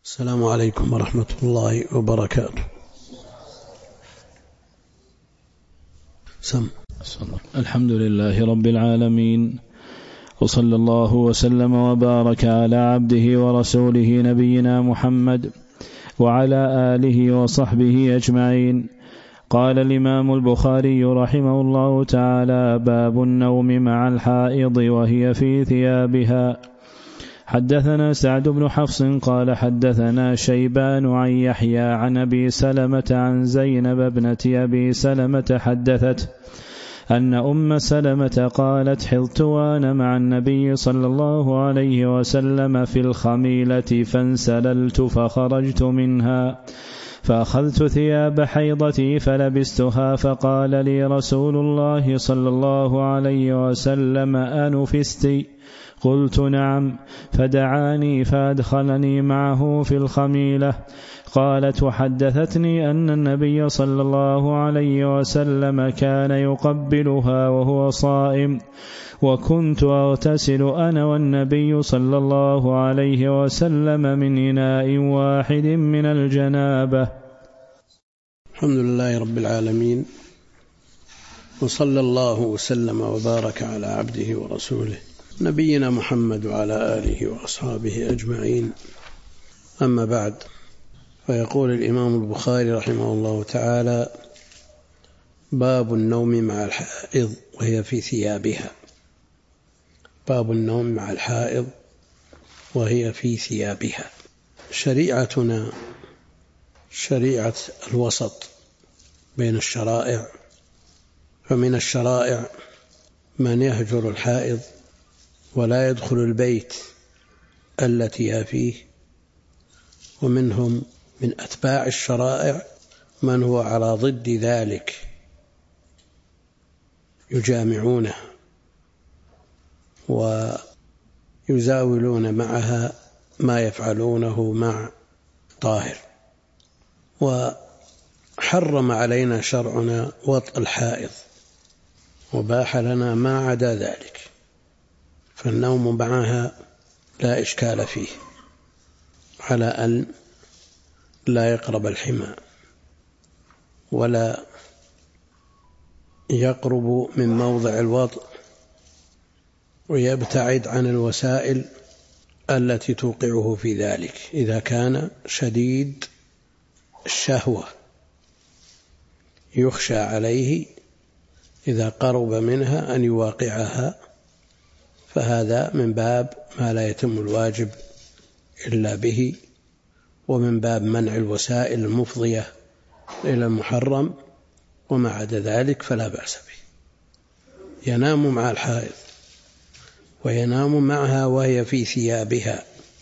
السلام عليكم ورحمة الله وبركاته. الحمد لله رب العالمين، وصلى الله وسلم وبارك على عبده ورسوله نبينا محمد وعلى آله وصحبه أجمعين. قال الإمام البخاري رحمه الله تعالى: باب النوم مع الحائض وهي في ثيابها. حدثنا سعد بن حفص قال حدثنا شيبان عن يحيى عن أبي سلمة عن زينب ابنة أبي سلمة حدثت أن أم سلمة قالت: حضت وأنا مع النبي صلى الله عليه وسلم في الخميلة فانسللت فخرجت منها فأخذت ثياب حيضتي فلبستها، فقال لي رسول الله صلى الله عليه وسلم: أنفستي؟ قلت: نعم. فدعاني فأدخلني معه في الخميلة. قالت: وحدثتني أن النبي صلى الله عليه وسلم كان يقبلها وهو صائم، وكنت أغتسل أنا والنبي صلى الله عليه وسلم من إناء واحد من الجنابة. الحمد لله رب العالمين، وصلى الله وسلم وبارك على عبده ورسوله نبينا محمد وعلى آله وأصحابه أجمعين. أما بعد، فيقول الإمام البخاري رحمه الله تعالى: باب النوم مع الحائض وهي في ثيابها. باب النوم مع الحائض وهي في ثيابها. شريعتنا شريعة الوسط بين الشرائع، فمن الشرائع من يهجر الحائض ولا يدخل البيت التي هي فيه، ومنهم من أتباع الشرائع من هو على ضد ذلك، يجامعونه ويزاولون معها ما يفعلونه مع طاهر. وحرم علينا شرعنا وطء الحائض، وباح لنا ما عدا ذلك، فالنوم معها لا إشكال فيه، على أن لا يقرب الحمى ولا يقرب من موضع الوطء، ويبتعد عن الوسائل التي توقعه في ذلك إذا كان شديد الشهوة، يخشى عليه إذا قرب منها أن يواقعها، فهذا من باب ما لا يتم الواجب إلا به، ومن باب منع الوسائل المفضية إلى المحرم، وما عدا ذلك فلا بأس به. ينام مع الحائض وينام معها وهي في ثيابها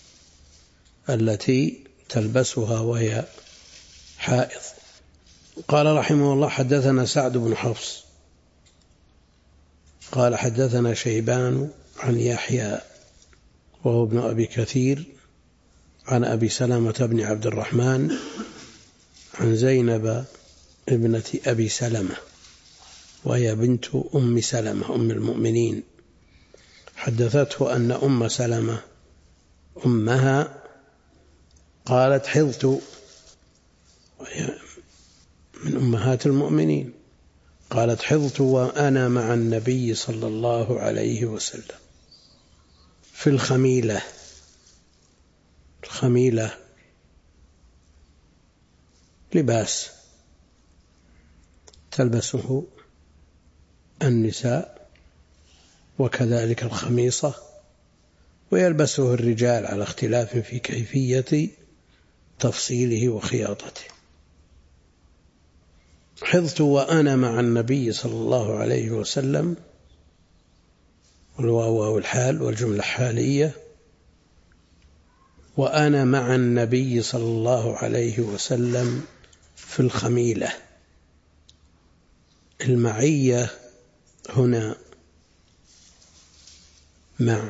التي تلبسها وهي حائض. قال رحمه الله: حدثنا سعد بن حفص قال حدثنا شيبان عن يحيى وهو ابن أبي كثير عن أبي سلمة بن عبد الرحمن عن زينب ابنة أبي سلمة وهي بنت أم سلمة أم المؤمنين، حدثته أن أم سلمة أمها قالت: حضت، وهي من أمهات المؤمنين، قالت: حضت وأنا مع النبي صلى الله عليه وسلم في الخميلة. الخميلة لباس تلبسه النساء، وكذلك الخميصة، ويلبسه الرجال على اختلاف في كيفية تفصيله وخياطته. حضت وأنا مع النبي صلى الله عليه وسلم، والواو الحال والجملة حالية، وأنا مع النبي صلى الله عليه وسلم في الخميلة. المعية هنا مع،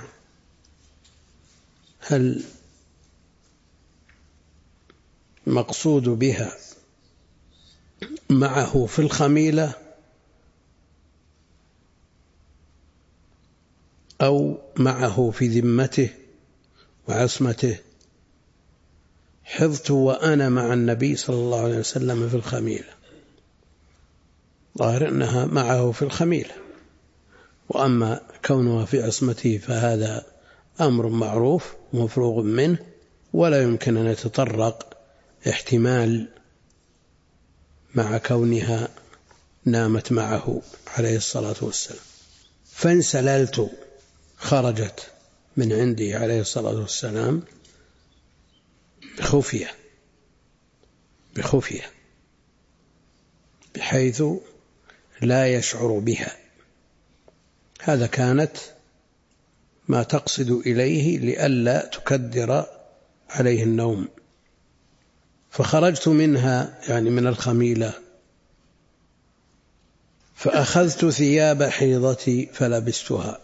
هل مقصود بها معه في الخميلة أو معه في ذمته وعصمته؟ حضت وأنا مع النبي صلى الله عليه وسلم في الخميلة، ظاهر أنها معه في الخميلة، وأما كونها في عصمته فهذا أمر معروف مفروغ منه، ولا يمكن أن يتطرق احتمال مع كونها نامت معه عليه الصلاة والسلام. فانسللت، خرجت من عندي عليه الصلاة والسلام بخفية بحيث لا يشعر بها. هذا كانت ما تقصد إليه لئلا تكدر عليه النوم. فخرجت منها، يعني من الخميلة، فأخذت ثياب حيضتي فلبستها.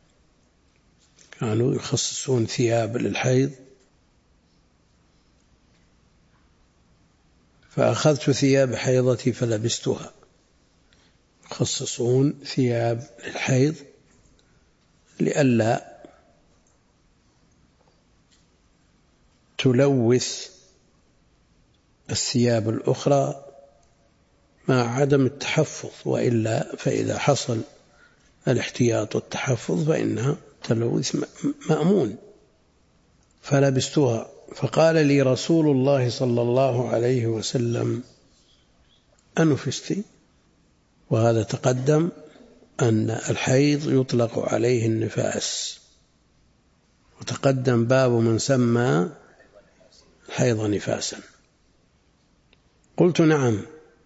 كانوا يخصصون ثياب للحيض، فأخذت ثياب حيضتي فلبستها. يخصصون ثياب للحيض لئلا تلوث الثياب الأخرى مع عدم التحفظ، وإلا فإذا حصل الاحتياط والتحفظ فإنها تلوث مأمون. فلبستها، فقال لي رسول الله صلى الله عليه وسلم: أنفستي؟ وهذا تقدم أن الحيض يطلق عليه النفاس، وتقدم باب من سمى الحيض نفاسا. قلت: نعم.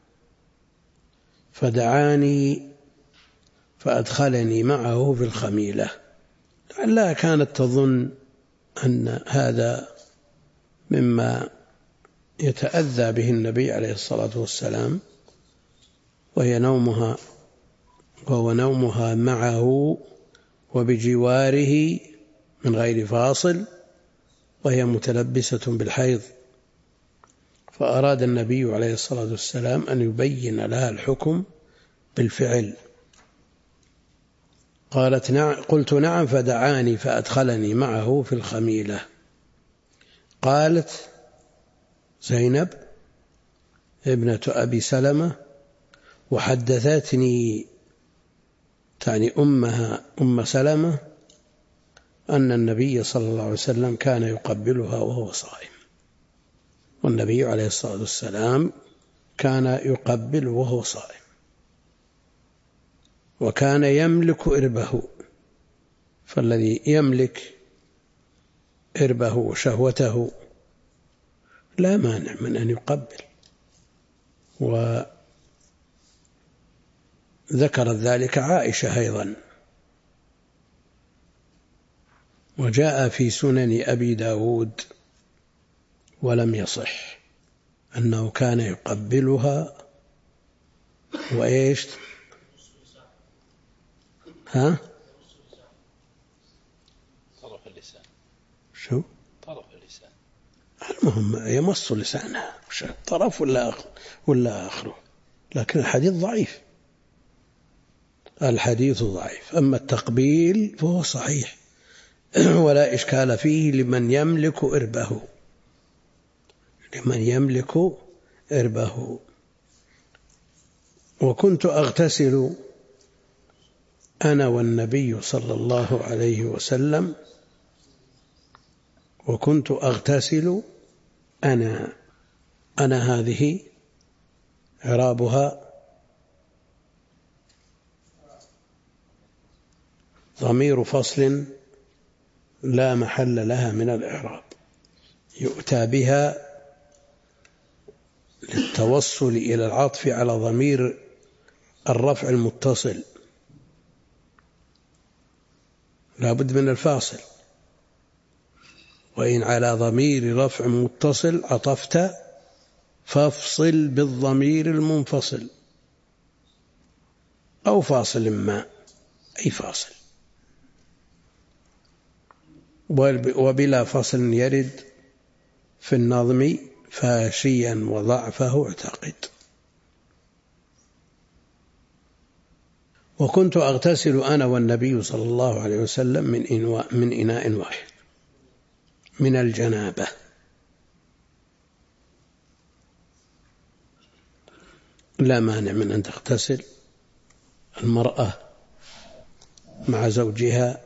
فدعاني فأدخلني معه في الخميلة، لعلها كانت تظن أن هذا مما يتأذى به النبي عليه الصلاة والسلام، وهو نومها معه وبجواره من غير فاصل، وهي متلبسة بالحيض. فأراد النبي عليه الصلاة والسلام أن يبين لها الحكم بالفعل. قالت: نعم. قلت: نعم. فدعاني فأدخلني معه في الخميلة. قالت زينب ابنة أبي سلمة: وحدثتني، تعني أمها أم سلمة، أن النبي صلى الله عليه وسلم كان يقبلها وهو صائم. والنبي عليه الصلاة والسلام كان يقبل وهو صائم، وكان يملك إربه. فالذي يملك إربه وشهوته لا مانع من أن يقبل. وذكرت ذلك عائشة أيضا. وجاء في سنن أبي داود ولم يصح أنه كان يقبلها وإيش طرف اللسان. شو طرف اللسان؟ المهم يمص لسانها، طرف ولا آخره. لكن الحديث ضعيف، الحديث ضعيف. أما التقبيل فهو صحيح ولا إشكال فيه لمن يملك إربه، لمن يملك إربه. وكنت أغتسل أنا والنبي صلى الله عليه وسلم، وكنت أغتسل أنا هذه إعرابها ضمير فصل لا محل لها من الإعراب، يؤتى بها للتوصل إلى العطف على ضمير الرفع المتصل، لا بد من الفاصل. وإن على ضمير رفع متصل عطفت فافصل بالضمير المنفصل أو فاصل ما، أي فاصل. وبلا فصل يرد في النظم فاشيا وضعفه اعتقد. وكنت أغتسل أنا والنبي صلى الله عليه وسلم من إناء واحد من الجنابة. لا مانع من أن تغتسل المرأة مع زوجها،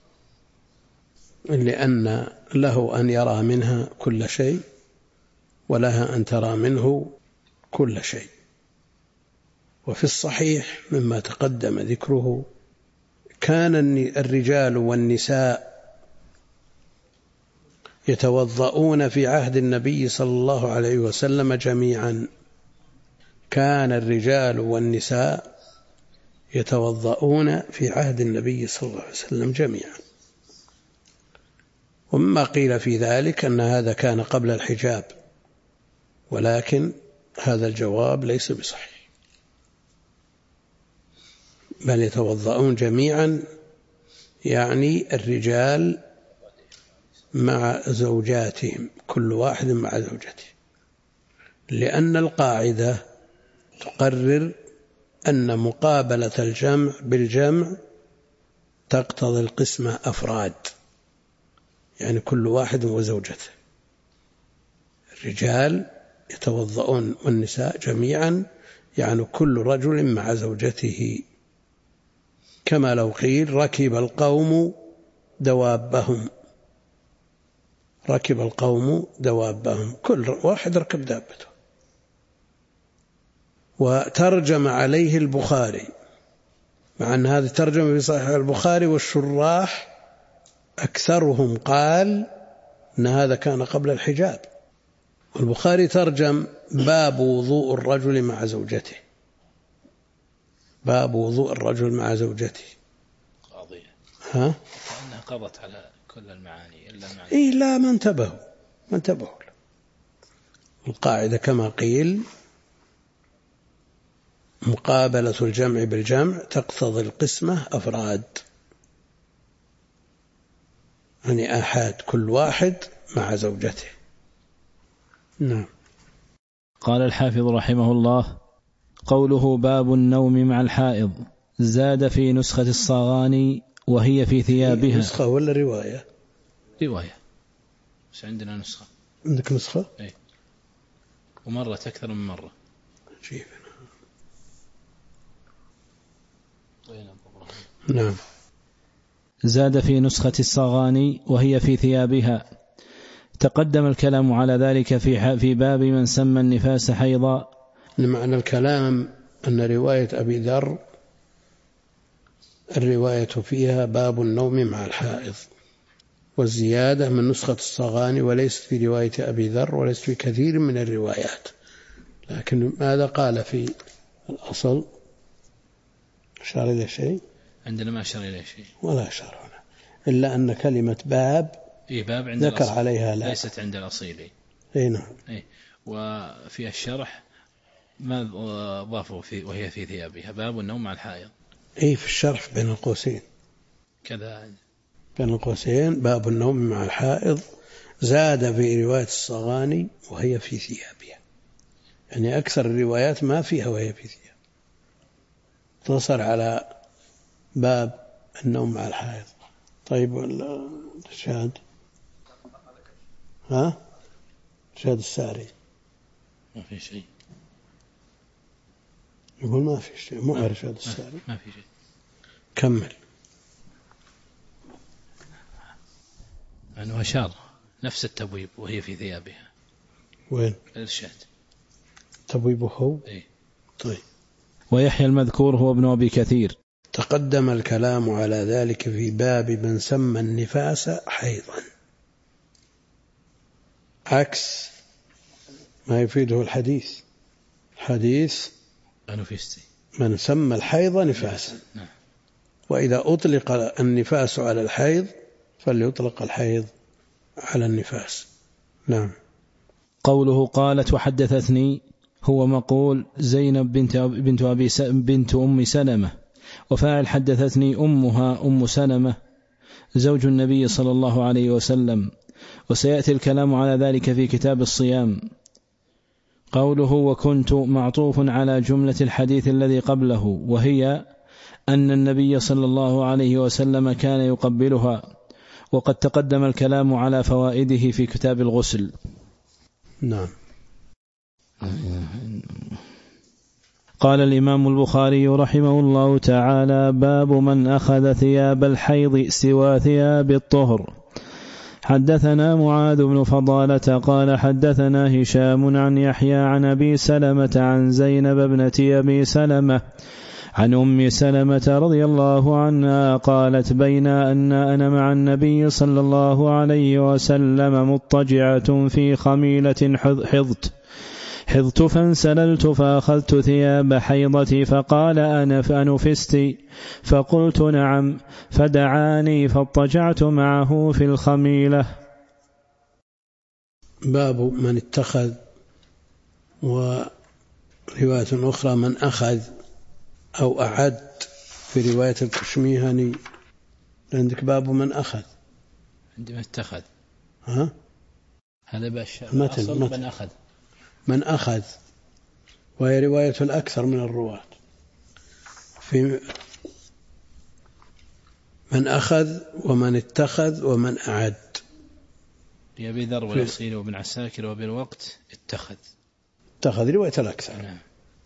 لأن له أن يرى منها كل شيء ولها أن ترى منه كل شيء. وفي الصحيح مما تقدم ذكره كان الرجال والنساء يتوضؤون في عهد النبي صلى الله عليه وسلم جميعا. كان الرجال والنساء يتوضؤون في عهد النبي صلى الله عليه وسلم جميعا. ومما قيل في ذلك أن هذا كان قبل الحجاب، ولكن هذا الجواب ليس بصحيح، بل يتوضؤون جميعا، يعني الرجال مع زوجاتهم، كل واحد مع زوجته، لأن القاعدة تقرر أن مقابلة الجمع بالجمع تقتضي القسمة أفراد، يعني كل واحد وزوجته. الرجال يتوضؤون والنساء جميعا، يعني كل رجل مع زوجته، كما لو قيل ركب القوم دوابهم، ركب القوم دوابهم، كل واحد ركب دابته. وترجم عليه البخاري، مع أن هذه ترجمة في صحيح البخاري، والشراح أكثرهم قال أن هذا كان قبل الحجاب. والبخاري ترجم باب وضوء الرجل مع زوجته، باب وضوء الرجل مع زوجته. قاضية ها؟ أنها قضت على كل المعاني إلا المعنى. إيه لا، ما انتبهوا. القاعدة كما قيل مقابلة الجمع بالجمع تقتضي القسمة أفراد، يعني آحاد، كل واحد مع زوجته. نعم. قال الحافظ رحمه الله: قوله باب النوم مع الحائض، زاد في نسخة الصاغاني وهي في ثيابها. نسخة ولا رواية؟ رواية، بس عندنا نسخة. عندك نسخة؟ أي، ومرت أكثر من مرة. جيب. نعم. زاد في نسخة الصاغاني وهي في ثيابها. تقدم الكلام على ذلك في باب من سمى النفاس حيضا. لمعنى الكلام أن رواية أبي ذر الرواية فيها باب النوم مع الحائض، والزيادة من نسخة الصاغاني، وليست في رواية أبي ذر، وليست في كثير من الروايات. لكن ماذا قال في الأصل؟ أشار إلى شيء؟ عندنا ما أشار إلى شيء ولا أشار هنا، إلا أن كلمة باب باب عند ذكر عليها لا، ليست عند الأصيل. أي نعم. وفي الشرح ما ضافوا وهي في ثيابها باب النوم مع الحائض. أي في الشرح بين القوسين كذا، بين القوسين باب النوم مع الحائض، زاد في رواية الصغاني وهي في ثيابها، يعني أكثر الروايات ما فيها وهي في ثياب، تصل على باب النوم مع الحائض. طيب الشهاد، ها؟ شهاد الساري ما في شيء، يقول ما في شيء، مو على شهاد الساري، ما في شيء. كمل. أنه أشار نفس التبويب وهي في ثيابها. وين الإرشاد تبويبه هو؟ إيه؟ طيب. ويحيى المذكور هو ابن أبي كثير. تقدم الكلام على ذلك في باب من سمى النفاس حيضا، عكس ما يفيده الحديث. الحديث من سمى الحيض نفاسا، وإذا أطلق النفاس على الحيض فليطلق الحيض على النفاس. نعم. قوله قالت وحدثتني هو مقول زينب بنت أم سلمة، وفاعل حدثتني أمها أم سلمة زوج النبي صلى الله عليه وسلم، وسيأتي الكلام على ذلك في كتاب الصيام. قوله وكنت معطوف على جملة الحديث الذي قبله، وهي أن النبي صلى الله عليه وسلم كان يقبلها، وقد تقدم الكلام على فوائده في كتاب الغسل. نعم. قال الإمام البخاري رحمه الله تعالى: باب من أخذ ثياب الحيض سوى ثياب الطهر. حدثنا معاذ بن فضالة قال حدثنا هشام عن يحيى عن أبي سلمة عن زينب ابنة أبي سلمة عن أم سلمة رضي الله عنها قالت: بين أنا مع النبي صلى الله عليه وسلم مضطجعة في خميلة حضت فانسللت فأخذت ثياب حيضتي فقال: أنفست؟ فقلت: نعم. فدعاني فاضطجعت معه في الخميلة. باب من اتخذ، ورواية أخرى من أخذ أو أعد. في رواية الكشميهني عندك باب من أخذ، عندما اتخذ هذا متن من أخذ، وهي رواية الأكثر من الرواة. في من أخذ ومن اتخذ ومن أعد. لأبي ذر والأصيل وابن عساكر وبالوقت اتخذ رواية الأكثر. نعم.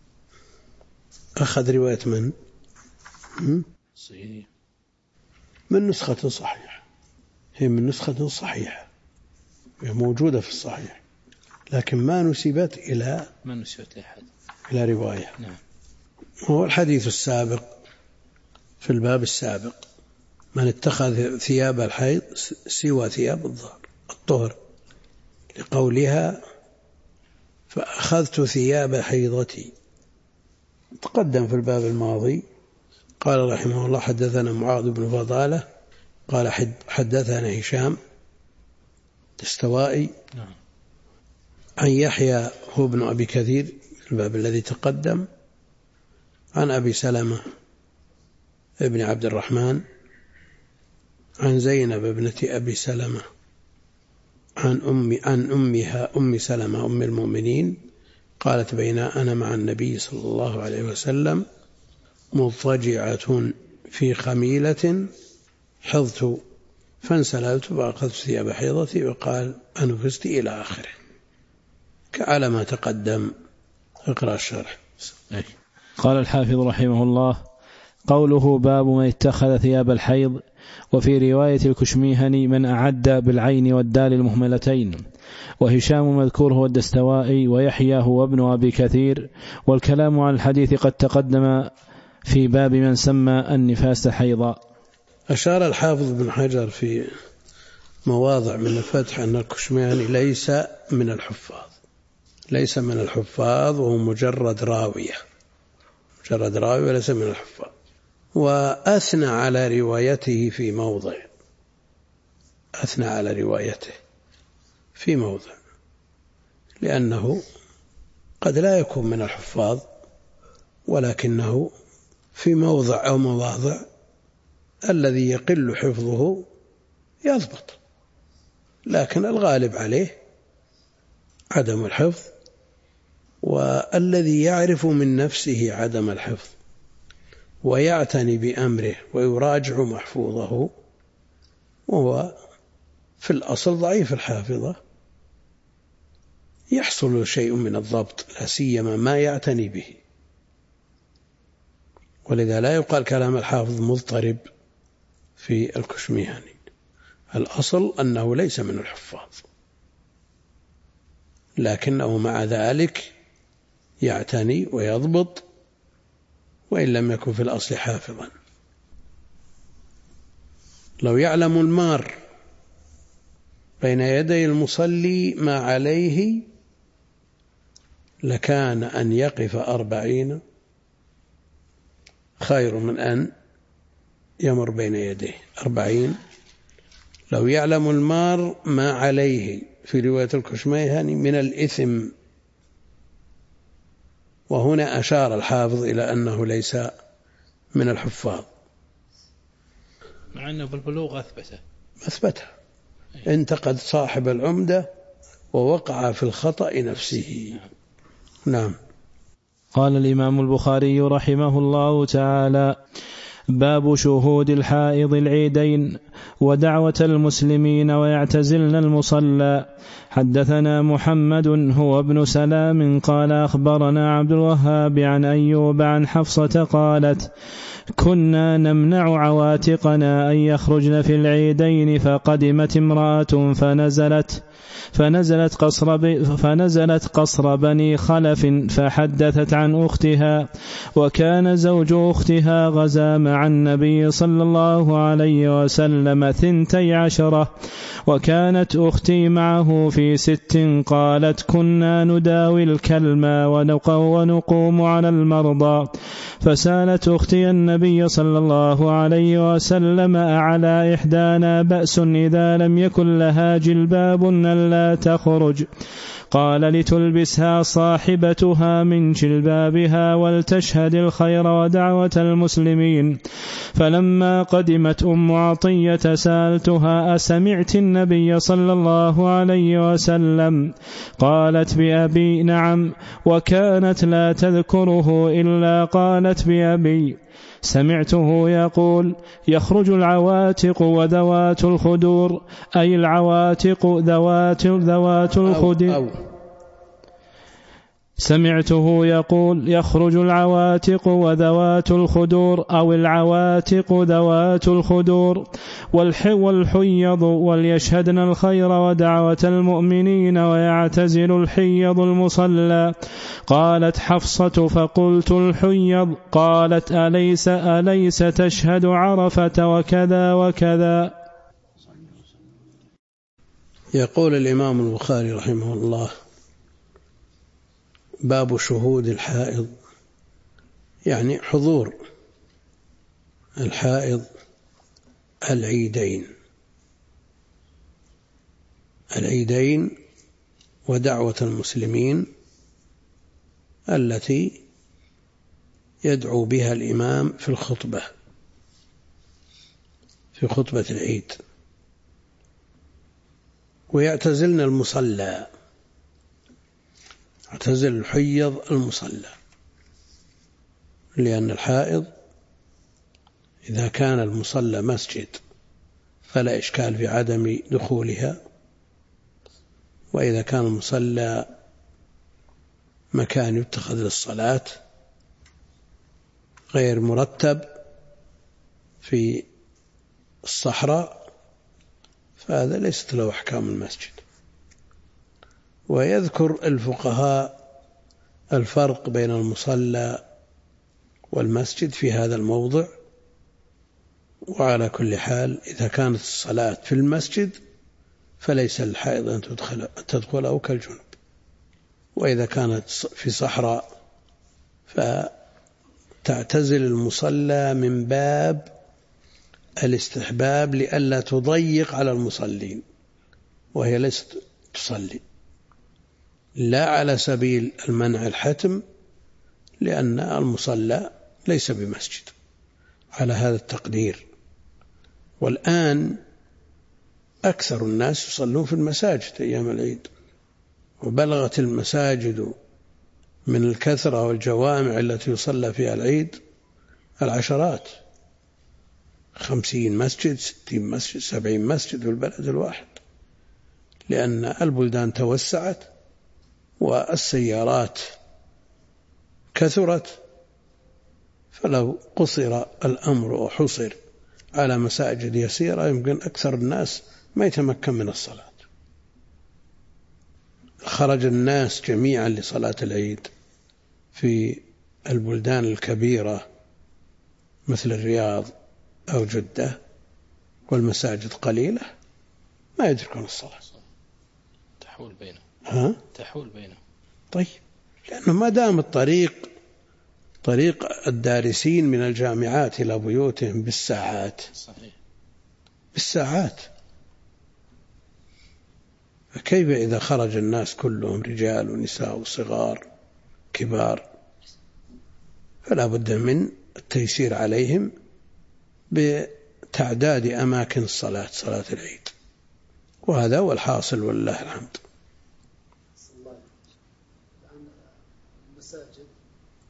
أخذ رواية من صحيح. من نسخة صحيحة، هي من نسخة صحيحة، هي موجودة في الصحيح، لكن ما نسبت لأحد إلى رواية. نعم. هو الحديث السابق في الباب السابق: من اتخذ ثياب الحيض سوى ثياب الطهر، لقولها: فأخذت ثياب حيضتي. تقدم في الباب الماضي قال رحمه الله: حدثنا معاذ بن فضالة قال حدثنا هشام الدستوائي عن يحيى هو ابن أبي كثير في الباب الذي تقدم، عن أبي سلمة ابن عبد الرحمن عن زينب ابنة أبي سلمة عن أمها أم سلمة أم المؤمنين قالت: بين أنا مع النبي صلى الله عليه وسلم مضطجعة في خميلة حضت فانسللت فأخذت ثياب حيضتي وقال: أنفست إلى آخره، كعلى ما تقدم. اقرأ الشرح. قال الحافظ رحمه الله: قوله باب من اتخذ ثياب الحيض. وفي رواية الكشميهني من أعد بالعين والدال المهملتين. وهشام مذكور هو الدستوائي، ويحيى هو ابن أبي كثير. والكلام عن الحديث قد تقدم في باب من سمى النفاس حيضا. أشار الحافظ بن حجر في مواضع من الفتح أن الكشميهني ليس من الحفاظ، وهو مجرد راوي وليس من الحفاظ. وأثنى على روايته في موضع لأنه قد لا يكون من الحفاظ، ولكنه في موضع أو مواضع الذي يقل حفظه يضبط، لكن الغالب عليه عدم الحفظ، والذي يعرف من نفسه عدم الحفظ ويعتني بأمره ويراجع محفوظه وهو في الأصل ضعيف الحافظة يحصل شيء من الضبط، لا سيما ما يعتني به. ولذا لا يقال كلام الحافظ مضطرب في الكشميهني، الأصل أنه ليس من الحفاظ، لكنه مع ذلك يعتني ويضبط وإن لم يكن في الأصل حافظا. لو يعلم المار بين يدي المصلي ما عليه لكان أن يقف 40 خير من أن يمر بين يديه 40. لو يعلم المار ما عليه في رواية الكشميهني من الإثم، وهنا أشار الحافظ إلى أنه ليس من الحفاظ، مع أنه بالبلوغ أثبته. انتقد صاحب العمدة ووقع في الخطأ نفسه. نعم. قال الإمام البخاري رحمه الله تعالى: باب شهود الحائض العيدين. ودعوة المسلمين ويعتزلن المصلى. حدثنا محمد هو ابن سلام قال أخبرنا عبد الوهاب عن أيوب عن حفصة قالت كنا نمنع عواتقنا أن يخرجن في العيدين فقدمت امرأة فنزلت قصر بني خلف فحدثت عن أختها، وكان زوج أختها غزا مع النبي صلى الله عليه وسلم 12، وكانت أختي معه في 6. قالت كنا نداوي الكلمة ونقوم على المرضى، فسالت أختي النبي صلى الله عليه وسلم أعلى إحدانا بأس إذا لم يكن لها جلباب ألا تخرج؟ قال لتلبسها صاحبتها من جلبابها ولتشهد الخير ودعوة المسلمين. فلما قدمت أم عطية سألتها أسمعت النبي صلى الله عليه وسلم؟ قالت بأبي نعم، وكانت لا تذكره إلا قالت بأبي. سمعته يقول يخرج العواتق وذوات الخدور، أي العواتق ذوات الخدور. سمعته يقول يخرج العواتق وذوات الخدور أو العواتق ذوات الخدور والحيض وليشهدن الخير ودعوة المؤمنين ويعتزل الحيض المصلى. قالت حفصة فقلت الحيض؟ قالت أليس تشهد عرفة وكذا وكذا. يقول الإمام البخاري رحمه الله باب شهود الحائض، يعني حضور الحائض العيدين ودعوة المسلمين التي يدعو بها الإمام في خطبة العيد. ويعتزلن المصلى، اعتزل الحيض المصلى، لأن الحائض إذا كان المصلى مسجد فلا إشكال في عدم دخولها، وإذا كان المصلى مكان يتخذ للصلاة غير مرتب في الصحراء فهذا ليست له أحكام المسجد. ويذكر الفقهاء الفرق بين المصلى والمسجد في هذا الموضع. وعلى كل حال إذا كانت الصلاة في المسجد فليس للحائض أن تدخله كالجنب، وإذا كانت في صحراء فتعتزل المصلى من باب الاستحباب لئلا تضيق على المصلين، وهي ليست تصلي، لا على سبيل المنع الحتم، لأن المصلى ليس بمسجد على هذا التقدير. والآن أكثر الناس يصلون في المساجد أيام العيد، وبلغت المساجد من الكثرة والجوامع التي يصلى فيها العيد العشرات، 50 مسجد 60 مسجد 70 مسجد في البلد الواحد، لأن البلدان توسعت والسيارات كثرت، فلو قصر الأمر وحصر على مساجد يسيرة يمكن أكثر الناس ما يتمكن من الصلاة. خرج الناس جميعا لصلاة العيد في البلدان الكبيرة مثل الرياض أو جدة والمساجد قليلة ما يدركون الصلاة، تحول بينهم. طيب، لأنه ما دام الطريق طريق الدارسين من الجامعات إلى بيوتهم بالساعات، صحيح. بالساعات، فكيف إذا خرج الناس كلهم رجال ونساء وصغار كبار؟ فلا بد من التيسير عليهم بتعداد أماكن الصلاة، صلاة العيد، وهذا هو الحاصل والله الحمد. المساجد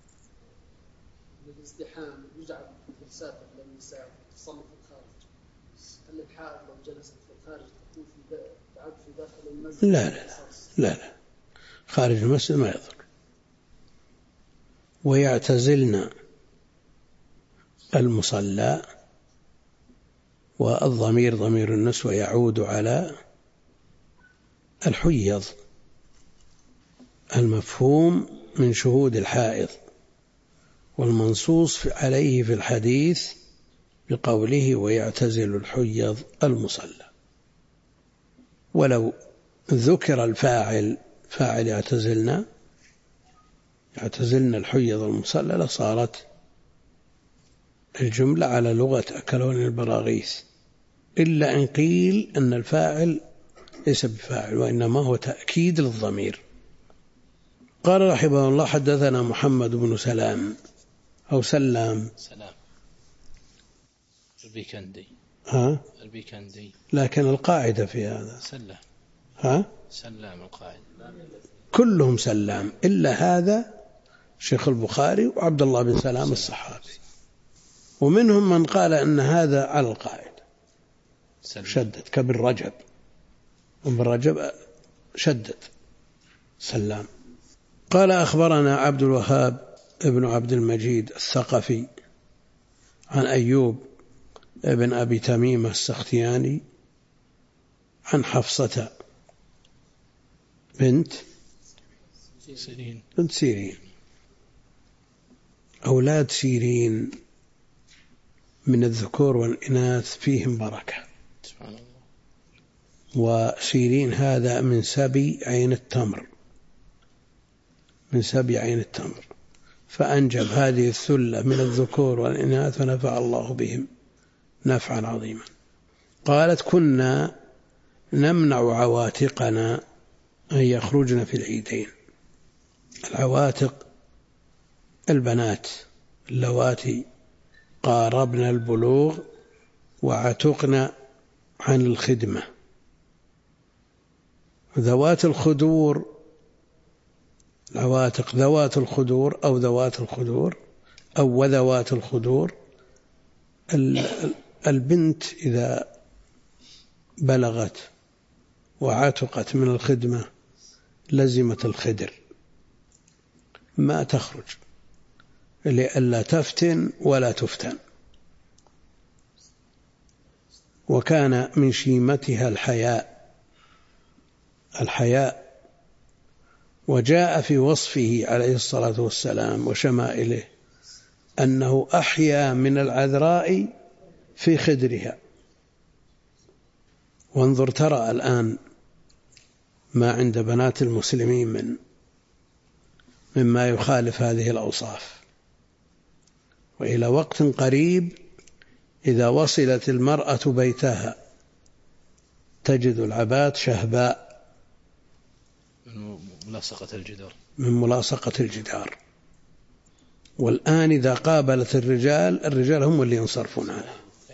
الازدحام يجعل فرصات للنساء تصلي في الخارج لا خارج المسجد ما يضر. ويعتزلن المصلى، والضمير ضمير النسوة يعود على الحيض المفهوم من شهود الحائض، والمنصوص عليه في الحديث بقوله ويعتزل الحيض المصلى. ولو ذكر الفاعل فاعل يعتزلن الحيض المصلى لصارت الجملة على لغة أكلون البراغيث، إلا أن قيل أن الفاعل ليس بفاعل وإنما هو تأكيد للضمير. قال رحمه الله حدثنا محمد بن سلام أو سلام البيكندي لكن القاعدة في هذا سلام القاعدة كلهم سلام إلا هذا شيخ البخاري وعبد الله بن سلام الصحابي، ومنهم من قال أن هذا على القاعدة شدد كابن رجب، وابن رجب شدد سلام. قال أخبرنا عبد الوهاب ابن عبد المجيد الثقفي عن أيوب ابن أبي تميمة السختياني عن حفصة بنت سيرين. أولاد سيرين من الذكور والإناث فيهم بركة، وسيرين هذا من سبي عين التمر، فأنجب هذه الثلة من الذكور والإناث فنفع الله بهم نفعا عظيما. قالت كنا نمنع عواتقنا أن يخرجن في العيدين. العواتق البنات اللواتي قاربن البلوغ وعتقن عن الخدمة. ذوات الخدور، العواتق ذوات الخدور أو ذوات الخدور أو وذوات الخدور. البنت إذا بلغت وعتقت من الخدمة لزمت الخدر، ما تخرج لئلا تفتن ولا تفتن. وكان من شيمتها الحياء، وجاء في وصفه عليه الصلاة والسلام وشمائله أنه أحيا من العذراء في خدرها. وانظر ترى الآن ما عند بنات المسلمين مما يخالف هذه الأوصاف. وإلى وقت قريب إذا وصلت المرأة بيتها تجد العبات شهباء من ملاصقة الجدار. والآن إذا قابلت الرجال هم اللي ينصرفون عنها،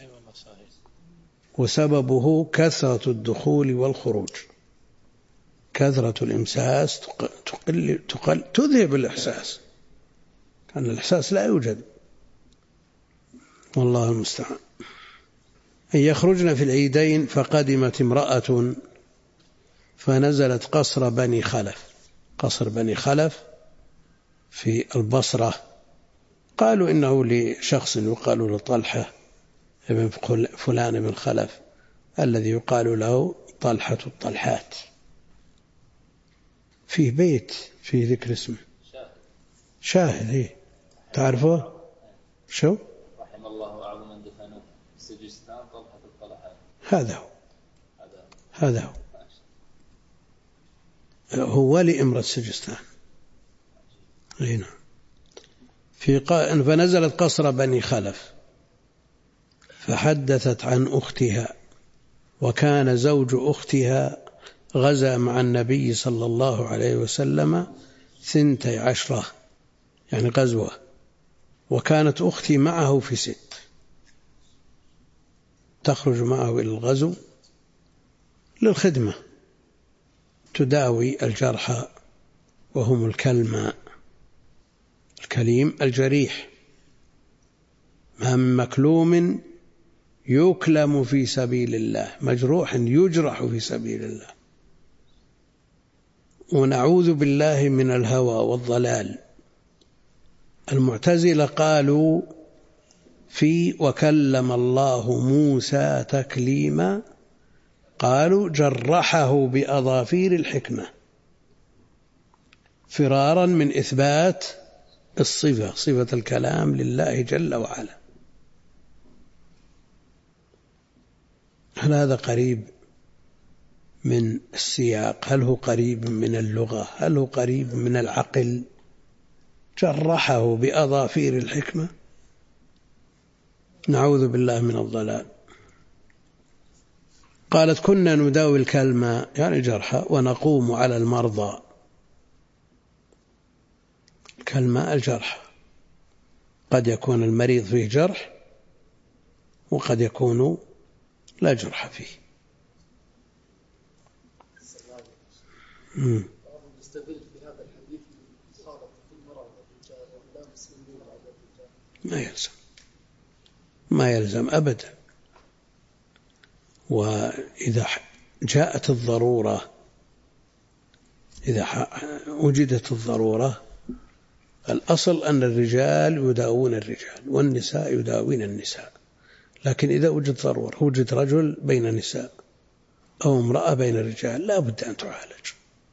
وسببه كثرة الدخول والخروج. كثرة الإمساس تذهب الإحساس، كان الإحساس لا يوجد، والله المستعان. أن يخرجن في العيدين. فقدمت امرأة فنزلت قصر بني خلف في البصرة. قالوا إنه لشخص يقال له طلحة ابن فلان بن خلف الذي يقال له طلحة الطلحات. فيه بيت فيه ذكر اسمه شاهد تعرفه شو؟ رحم الله أعظم من دفنوه سجستان طلحة الطلحات. هذا هو ولي إمرة سجستان. هنا فنزلت قصر بني خلف فحدثت عن أختها، وكان زوج أختها غزا مع النبي صلى الله عليه وسلم 12 يعني غزوة، وكانت أختي معه في 6 تخرج معه إلى الغزو للخدمة، تداوي الجرحى وهم الكليم الجريح. ما من مكلوم يكلم في سبيل الله، مجروح يجرح في سبيل الله. ونعوذ بالله من الهوى والضلال. المعتزلة قالوا في وكلم الله موسى تكليما، قالوا جرحه بأظافير الحكمة فرارا من إثبات الصفة، صفة الكلام لله جل وعلا. هل هذا قريب من السياق؟ هل هو قريب من اللغة؟ هل هو قريب من العقل؟ جرحه بأظافير الحكمة. نعوذ بالله من الضلال. قالت كنا نداوي الكلمة يعني جرحى ونقوم على المرضى. الكلمة الجرح، قد يكون المريض فيه جرح وقد يكون لا جرح فيه. ما يلزم أبدا. وإذا جاءت الضرورة، إذا وجدت الضرورة، الأصل أن الرجال يداوون الرجال والنساء يداوين النساء. لكن إذا وجد ضرورة، وجد رجل بين نساء أو امرأة بين الرجال، لا بد أن تعالج.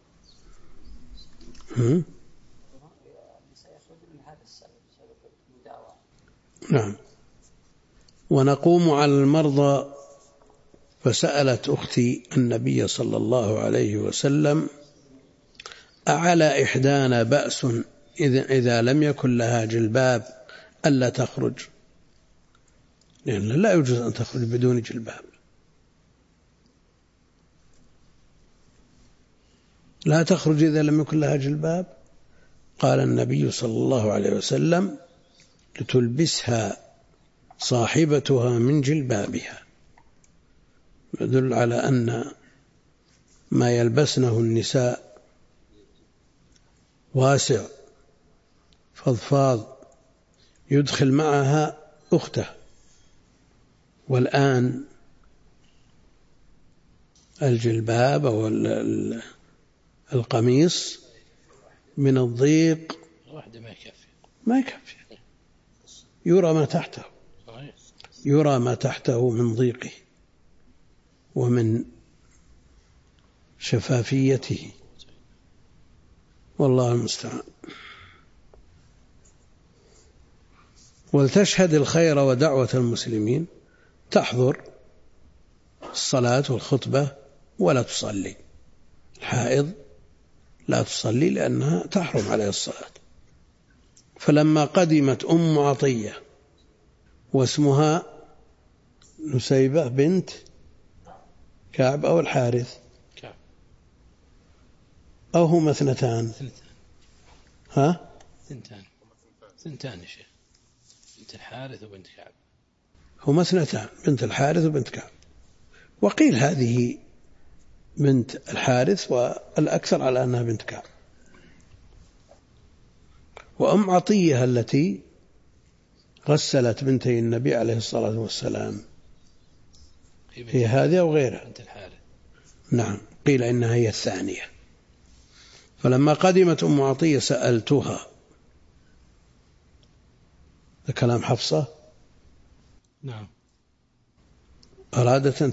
نعم. ونقوم على المرضى. فسألت أختي النبي صلى الله عليه وسلم أعلى إحدانا بأس إذا لم يكن لها جلباب ألا تخرج؟ لأن لا يجوز أن تخرج بدون جلباب، لا تخرج إذا لم يكن لها جلباب. قال النبي صلى الله عليه وسلم لتلبسها صاحبتها من جلبابها، يدل على أن ما يلبسنه النساء واسع فضفاض يدخل معها أخته. والآن الجلباب أو القميص من الضيق ما يكفي، يرى ما تحته من ضيقه ومن شفافيته، والله المستعان. ولتشهد الخير ودعوة المسلمين، تحضر الصلاة والخطبة ولا تصلي. الحائض لا تصلي لأنها تحرم عليها الصلاة. فلما قدمت أم عطية واسمها نسيبة بنت كعب أو الحارث أو هما اثنتان؟ ها؟ ثنتان يا شيخ، بنت الحارث وبنت كعب. هما اثنتان، بنت الحارث وبنت كعب. وقيل هذه بنت الحارث والأكثر على أنها بنت كعب. وأم عطية التي غسلت بنتي النبي عليه الصلاة والسلام هي هذه أو غيرها؟ بنت الحارث. نعم، قيل إنها هي الثانية. فلما قدمت أم عطية سألتها، هذا كلام حفصة. نعم. أرادت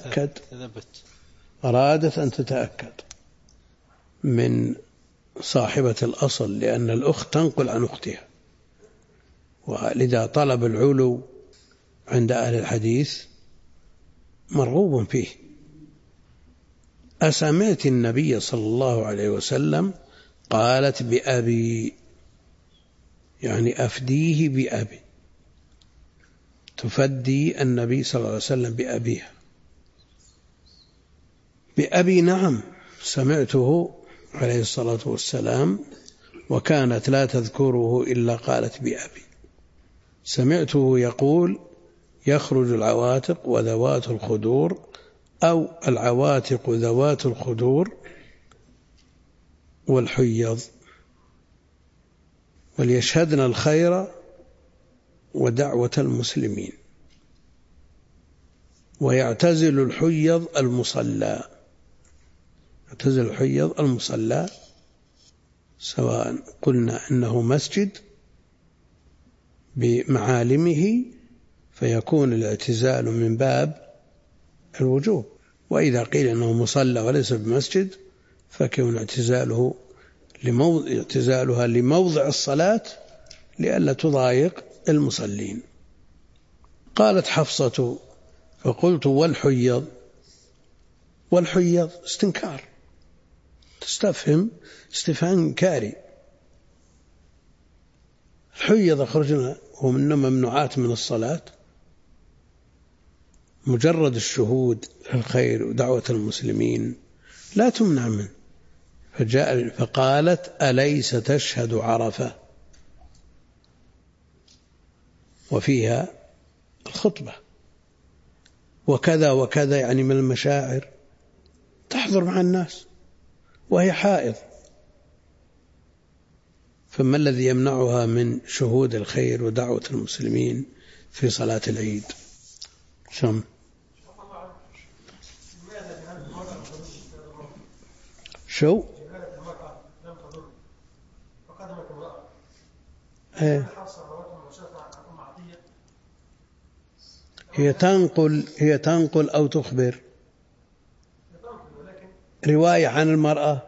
أن تتأكد من صاحبة الأصل، لأن الأخت تنقل عن أختها، ولذا طلب العلو عند أهل الحديث مرغوب فيه. أسمعت النبي صلى الله عليه وسلم قالت بأبي، يعني أفديه بأبي، تفدي النبي صلى الله عليه وسلم بأبيها. بأبي نعم، سمعته عليه الصلاة والسلام، وكانت لا تذكره إلا قالت بأبي. سمعته يقول يخرج العواتق وذوات الخدور، أو العواتق ذوات الخدور والحيض، وليشهدن الخير ودعوة المسلمين. ويعتزل الحيض المصلى، سواء قلنا إنه مسجد بمعالمه فيكون الاعتزال من باب الوجوب، وإذا قيل إنه مصلى وليس بمسجد فكون اعتزالها لموضع الصلاة لئلا تضايق المصلين. قالت حفصة فقلت والحيض استنكار، تستفهم استفهام إنكاري. الحيض أخرجنا وهم ممنوعات من الصلاة، مجرد الشهود الخير ودعوة المسلمين لا تمنع منه. فقالت أليس تشهد عرفة وفيها الخطبة وكذا وكذا، يعني من المشاعر تحضر مع الناس وهي حائض، فما الذي يمنعها من شهود الخير ودعوة المسلمين في صلاة العيد؟ شو هي تنقل أو تخبر رواية عن المرأة،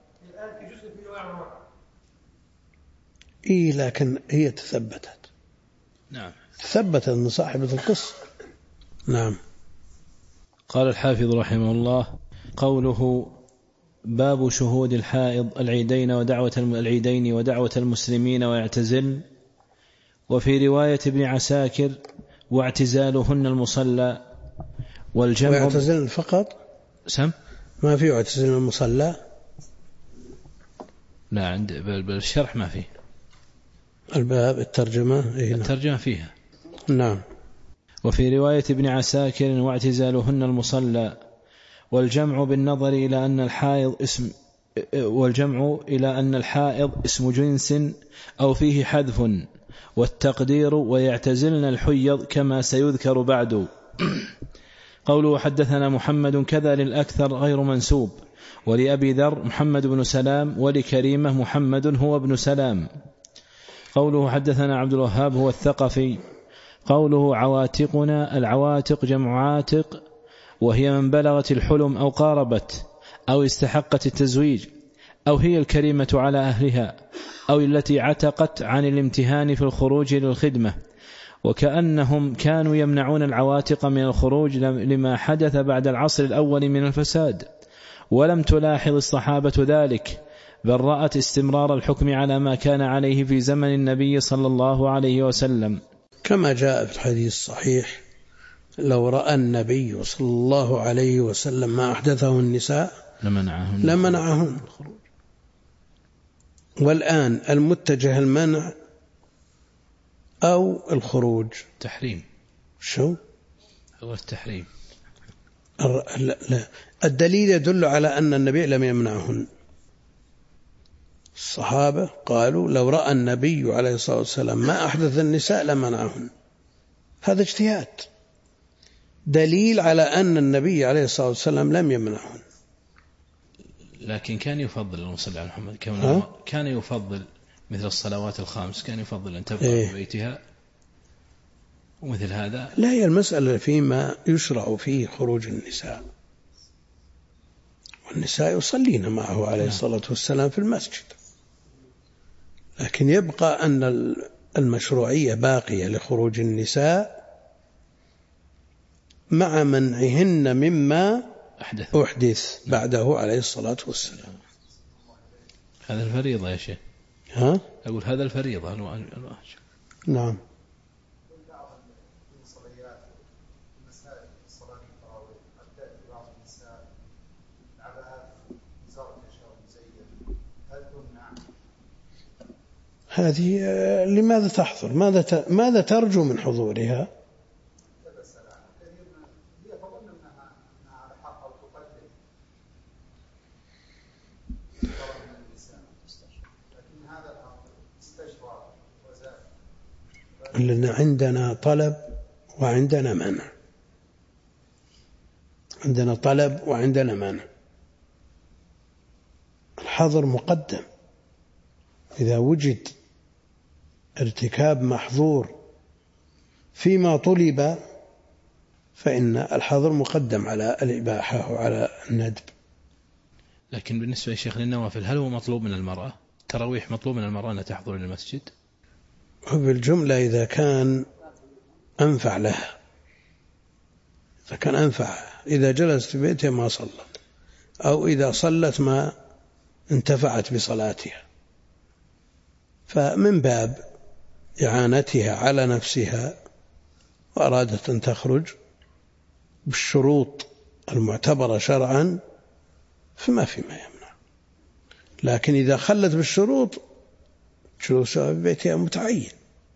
لكن هي تثبتت. نعم، تثبتت من صاحبة القصة. نعم. قال الحافظ رحمه الله: قوله باب شهود الحائض العيدين ودعوة المسلمين ويعتزل. وفي رواية ابن عساكر: واعتزالهن المصلى والجمع. ويعتزلن فقط ما في اعتزال المصلى؟ لا، عند بالشرح ما فيه. الباب الترجمة فيها. نعم. وفي رواية ابن عساكر: واعتزالهن المصلى والجمع بالنظر إلى أن الحائض اسم جنس أو فيه حذف، والتقدير ويعتزلن الحيض كما سيذكر بعد. قوله حدثنا محمد كذا للأكثر غير منسوب، ولأبي ذر محمد بن سلام، ولكريمة محمد هو ابن سلام. قوله حدثنا عبد الوهاب هو الثقفي. قوله عواتقنا، العواتق جمع عاتق، وهي من بلغت الحلم أو قاربت أو استحقت التزويج، أو هي الكريمة على أهلها، أو التي عتقت عن الامتهان في الخروج للخدمة. وكأنهم كانوا يمنعون العواتق من الخروج لما حدث بعد العصر الأول من الفساد، ولم تلاحظ الصحابة ذلك، بل رأت استمرار الحكم على ما كان عليه في زمن النبي صلى الله عليه وسلم، كما جاء في الحديث الصحيح: لو رأى النبي صلى الله عليه وسلم ما أحدثه النساء لمنعهن الخروج. والآن المتجه المنع أو الخروج؟ تحريم. شو هو التحريم؟ لا. الدليل يدل على أن النبي لم يمنعهن. الصحابة قالوا لو رأى النبي عليه الصلاة والسلام ما أحدث النساء لمنعهن. هذا اجتهاد، دليل على أن النبي عليه الصلاة والسلام لم يمنعهن. لكن كان يفضل المصلي على محمد، كان يفضل مثل الصلوات الخامس، كان يفضل أن تبقى في بيتها ومثل هذا. لا، هي المسألة فيما يشرع فيه خروج النساء، والنساء يصلين معه عليه الصلاة والسلام في المسجد، لكن يبقى أن المشروعية باقية لخروج النساء مع منعهن مما أحدث بعده عليه الصلاة والسلام. هذا الفريضة يا شيخ. أقول هذا الفريضة. نعم. هذه لماذا تحضر؟ ماذا ترجو من حضورها؟ لأن عندنا طلب وعندنا منع. عندنا طلب وعندنا منع. الحظر مقدم، إذا وجد ارتكاب محظور فيما طلب فإن الحظر مقدم على الإباحة وعلى الندب. لكن بالنسبة للشيخ للنوافل، هل هو مطلوب من المرأة؟ التراويح مطلوب من المرأة أن تحضر المسجد؟ وبالجملة إذا كان أنفع لها، إذا كان أنفع، إذا جلست في بيتها ما صلت، أو إذا صلت ما انتفعت بصلاتها، فمن باب إعانتها على نفسها وأرادت أن تخرج بالشروط المعتبرة شرعا فما فيما يمنع. لكن إذا خلت بالشروط جلوسها في بيتها متعين.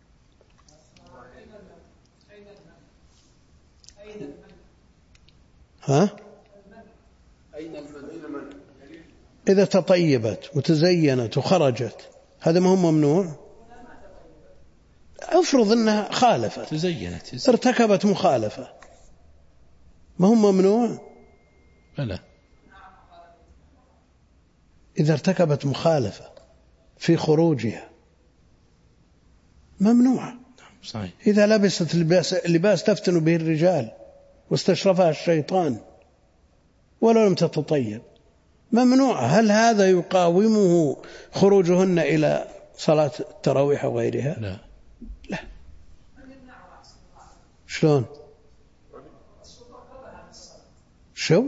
إذا تطيبت وتزينت وخرجت هذا ما هو ممنوع. أفرض أنها خالفت، تزينت ارتكبت مخالفة، ما هو ممنوع؟ لا، إذا ارتكبت مخالفة في خروجها ممنوعة. صحيح. إذا لبست لباس تفتن به الرجال واستشرفها الشيطان ولو لم تتطيب ممنوعة. هل هذا يقاومه خروجهن إلى صلاة التراويح وغيرها؟ لا. شلون؟ شو؟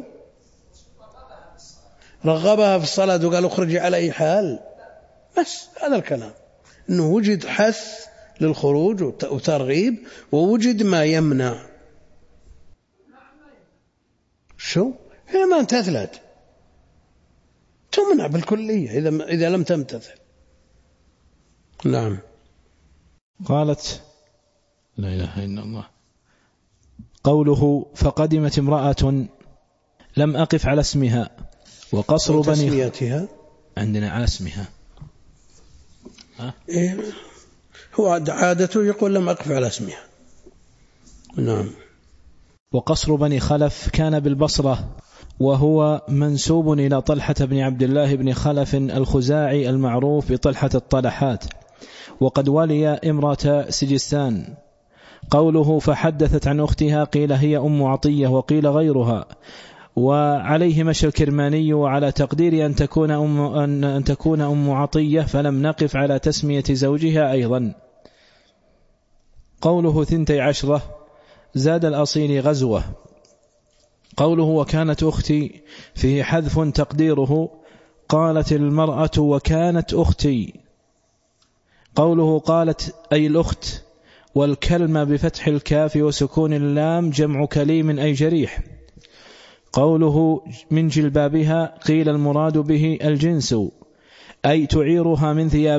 رغبها في الصلاة وقال اخرجي على أي حال، بس هذا الكلام. إنه وجد حث للخروج وترغيب، ووجد ما يمنع. شو؟ هي ما امتثلت تمنع بالكلية إذا لم تمتثل. نعم. قالت لا إله إلا الله. قوله فقدمت امرأة لم أقف على اسمها وقصر بني تسميتها عندنا على اسمها. إيه؟ هو عادته يقول لم أقف على اسمها. نعم. وقصر بني خلف كان بالبصرة، وهو منسوب إلى طلحة بن عبد الله بن خلف الخزاعي المعروف بطلحة الطلحات، وقد ولي امرأة سجستان. قوله فحدثت عن أختها قيل هي أم عطية وقيل غيرها، وعليه مشى الكرماني وعلى تقدير أن تكون أم عطية، فلم نقف على تسمية زوجها أيضا. قوله 12 زاد الأصيل غزوة. قوله وكانت أختي فيه حذف تقديره قالت المرأة وكانت أختي. قوله قالت أي الأخت، والكلمة بفتح الكاف وسكون اللام جمع كليم أي جريح. قوله من جلبابها قيل المراد به الجنس، أي تعيرها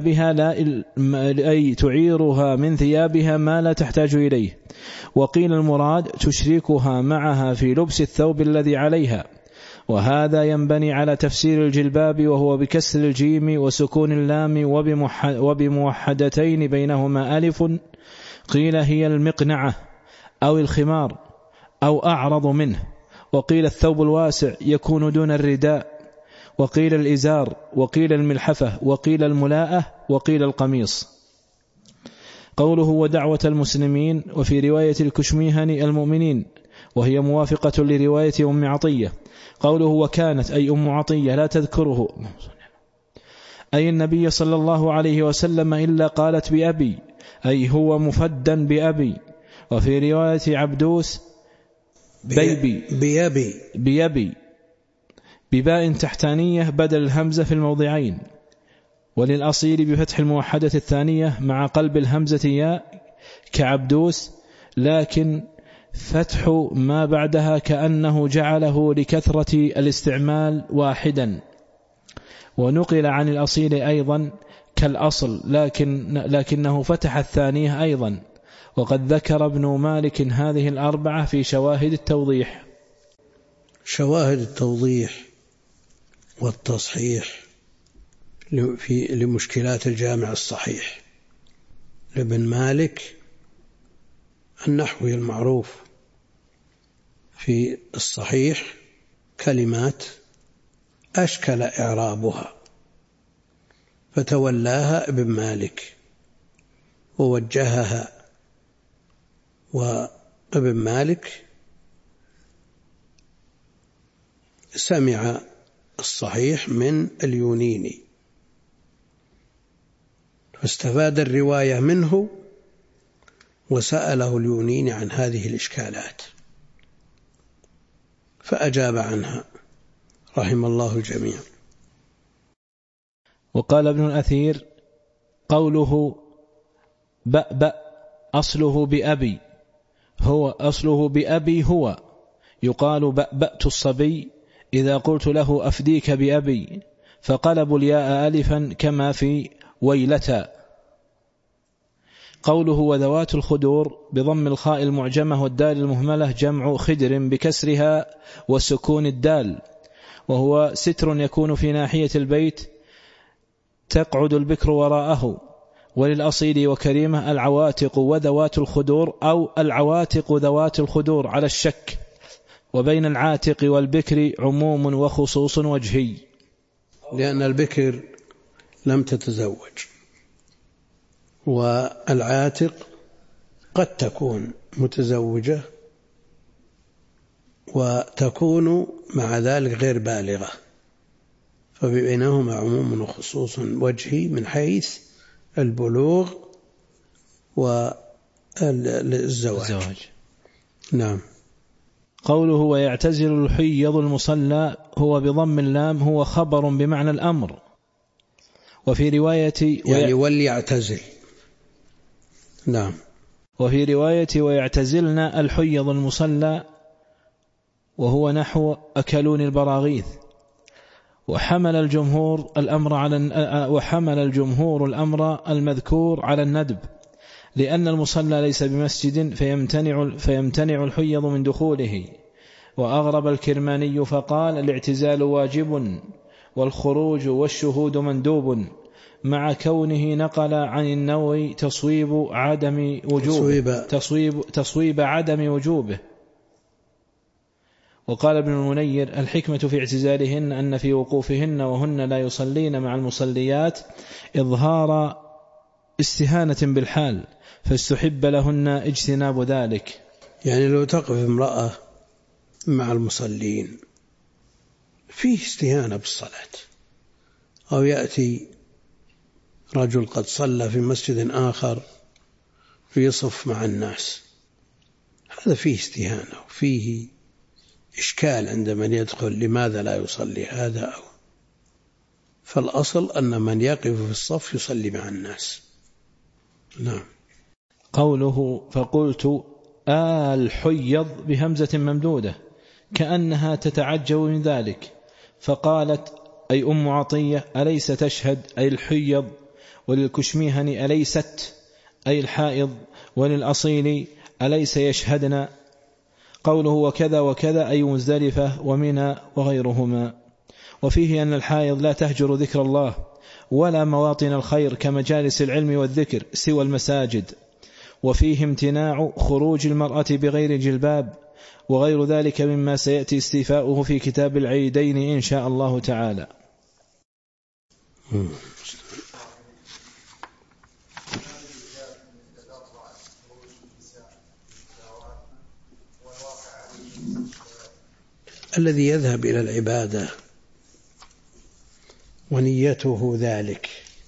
من ثيابها ما لا تحتاج إليه. وقيل المراد تشركها معها في لبس الثوب الذي عليها، وهذا ينبني على تفسير الجلباب وهو بكسر الجيم وسكون اللام وبموحدتين بينهما ألف. قيل هي المقنعة أو الخمار أو أعرض منه. وقيل الثوب الواسع يكون دون الرداء، وقيل الإزار، وقيل الملحفة، وقيل الملاءة، وقيل القميص. قوله ودعوة المسلمين، وفي رواية الكشميهني المؤمنين، وهي موافقة لرواية أم عطية. قوله وكانت أي أم عطية لا تذكره أي النبي صلى الله عليه وسلم إلا قالت بأبي، أي هو مفدا بأبي. وفي رواية عبدوس بيبي بباء تحتانية بدل الهمزة في الموضعين، وللأصيل بفتح الموحدة الثانية مع قلب الهمزة ياء كعبدوس، لكن فتح ما بعدها كأنه جعله لكثرة الاستعمال واحدا. ونقل عن الأصيل أيضا كالأصل لكنه فتح الثانية أيضا. وقد ذكر ابن مالك هذه الأربعة في شواهد التوضيح. شواهد التوضيح والتصحيح لمشكلات الجامع الصحيح لابن مالك النحوي المعروف في الصحيح كلمات أشكل إعرابها، فتولاها ابن مالك ووجهها، وابن مالك سمع الصحيح من اليونيني فاستفاد الرواية منه، وسأله اليونيني عن هذه الإشكالات فأجاب عنها رحم الله الجميع. وقال ابن الأثير: قوله بأبأ أصله بأبي، هو أصله بأبي، هو يقال بأبأت الصبي إذا قلت له أفديك بأبي، فقلب الياء ألفا كما في ويلتا. قوله وذوات الخدور بضم الخاء المعجمة والدال المهملة جمع خدر بكسرها وسكون الدال، وهو ستر يكون في ناحية البيت تقعد البكر وراءه. وللأصيل وكريمة العواتق وذوات الخدور، أو العواتق ذوات الخدور على الشك، وبين العاتق والبكر عموم وخصوص وجهي، لأن البكر لم تتزوج، والعاتق قد تكون متزوجة وتكون مع ذلك غير بالغة، فبينهما عموم وخصوص وجهي من حيث البلوغ والزواج. نعم. قوله ويعتزل الحيض المصلى هو بضم اللام، هو خبر بمعنى الأمر. وفي رواية يعني وليعتزل. نعم. وفي رواية ويعتزلن الحيض المصلى وهو نحو أكلون البراغيث. وحمل الجمهور الأمر المذكور على الندب، لأن المصلى ليس بمسجد فيمتنع الحيض من دخوله. وأغرب الكرماني فقال الاعتزال واجب والخروج والشهود مندوب، مع كونه نقل عن النووي تصويب عدم وجوبه. وقال ابن المنير الحكمة في اعتزالهن أن في وقوفهن وهن لا يصلين مع المصليات إظهار استهانة بالحال، فاستحب لهن اجتناب ذلك. يعني لو تقف امرأة مع المصلين فيه استهانة بالصلاة، أو يأتي رجل قد صلى في مسجد آخر فيصف مع الناس، هذا فيه استهانة وفيه إشكال عند من يدخل لماذا لا يصلي هذا أو. فالأصل أن من يقف في الصف يصلي مع الناس. نعم. قوله فقلت الحيض بهمزة ممدودة كأنها تتعجب من ذلك، فقالت أي أم عطية أليس تشهد أي الحيض، وللكشميهن أليست أي الحائض، وللأصيل أليس يشهدنا. قوله وكذا وكذا أي مزدلفة ومنى وغيرهما. وفيه أن الحائض لا تهجر ذكر الله ولا مواطن الخير كمجالس العلم والذكر سوى المساجد. وفيه امتناع خروج المرأة بغير جلباب، وغير ذلك مما سيأتي استيفاؤه في كتاب العيدين إن شاء الله تعالى. الذي يذهب إلى العبادة ونيته ذلك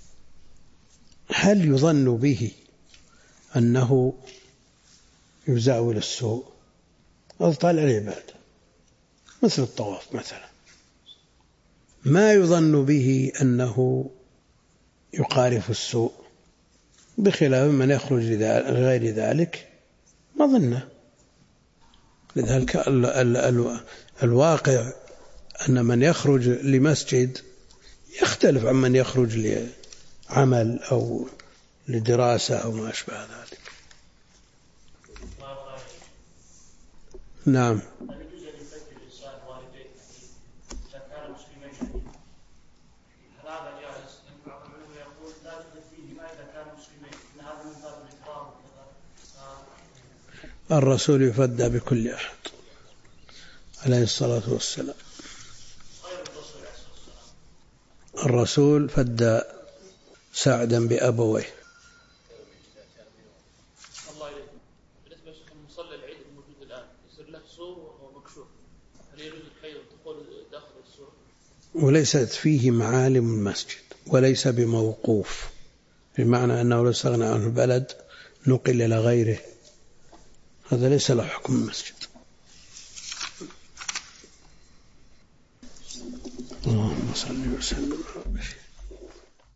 هل يظن به أنه يزاول السوء؟ أبطال العبادة مثل الطواف مثلا ما يظن به أنه يقارف السوء، بخلاف من يخرج لغير ذلك ما ظنه. لذلك الواقع أن من يخرج لمسجد يختلف عن من يخرج لعمل أو لدراسة أو ما أشبه ذلك. نعم. الرسول يفدى بكل أحد، عليه الصلاة والسلام. الرسول فدى سعدا بأبويه. الله إليك. بالنسبة لمصلى العيد الموجود الآن يصير له سور وهو مكشوف، هل يجوز الحيض تقول داخل السور؟ وليست فيه معالم المسجد وليس بموقوف، بمعنى أنه لو استغنى عنه البلد نقل إلى غيره، هذا ليس له حكم المسجد. اللهم صل وسلم على